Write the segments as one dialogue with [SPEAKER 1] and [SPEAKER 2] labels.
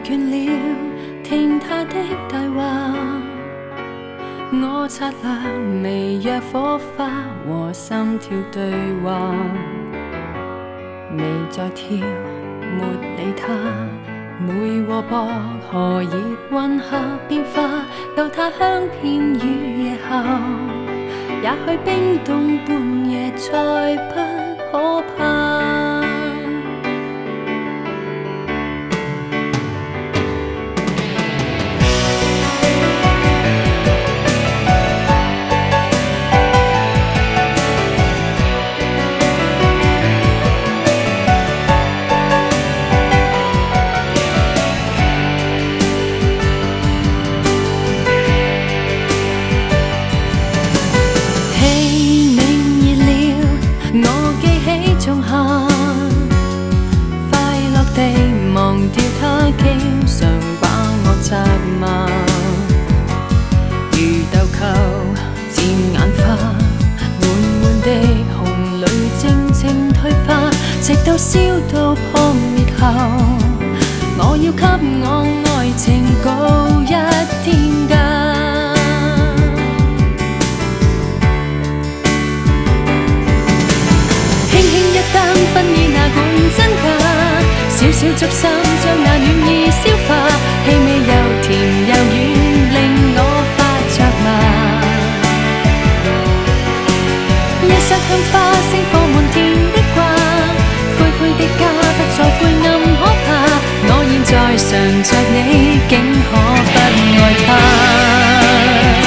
[SPEAKER 1] 倦了聽他的大話，我擦亮微弱火花和心跳對話，未再跳，沒理他。梅和薄荷葉混合變化，到他香片雨夜後，也許冰凍半夜再不可怕。忘掉他經常把我責罵，如豆蔻漸眼花，緩緩的紅淚靜靜退化，直到燒到破滅後，我要給我愛情告一天價。輕輕一擔分意哪管真假，小小燭心將那暖意消化，氣味又甜又軟，令我發着麻。一室香花星火滿天的掛，灰灰的家不再灰暗可怕，我現在常着你，竟可不愛他。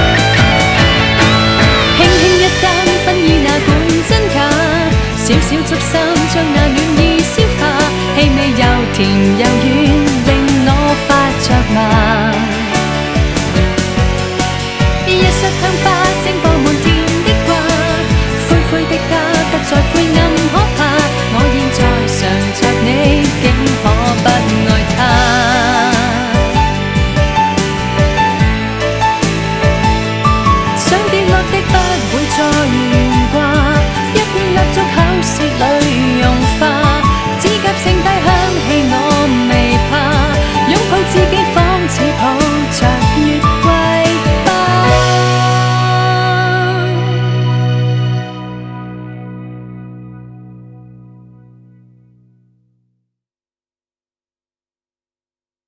[SPEAKER 1] 小小燭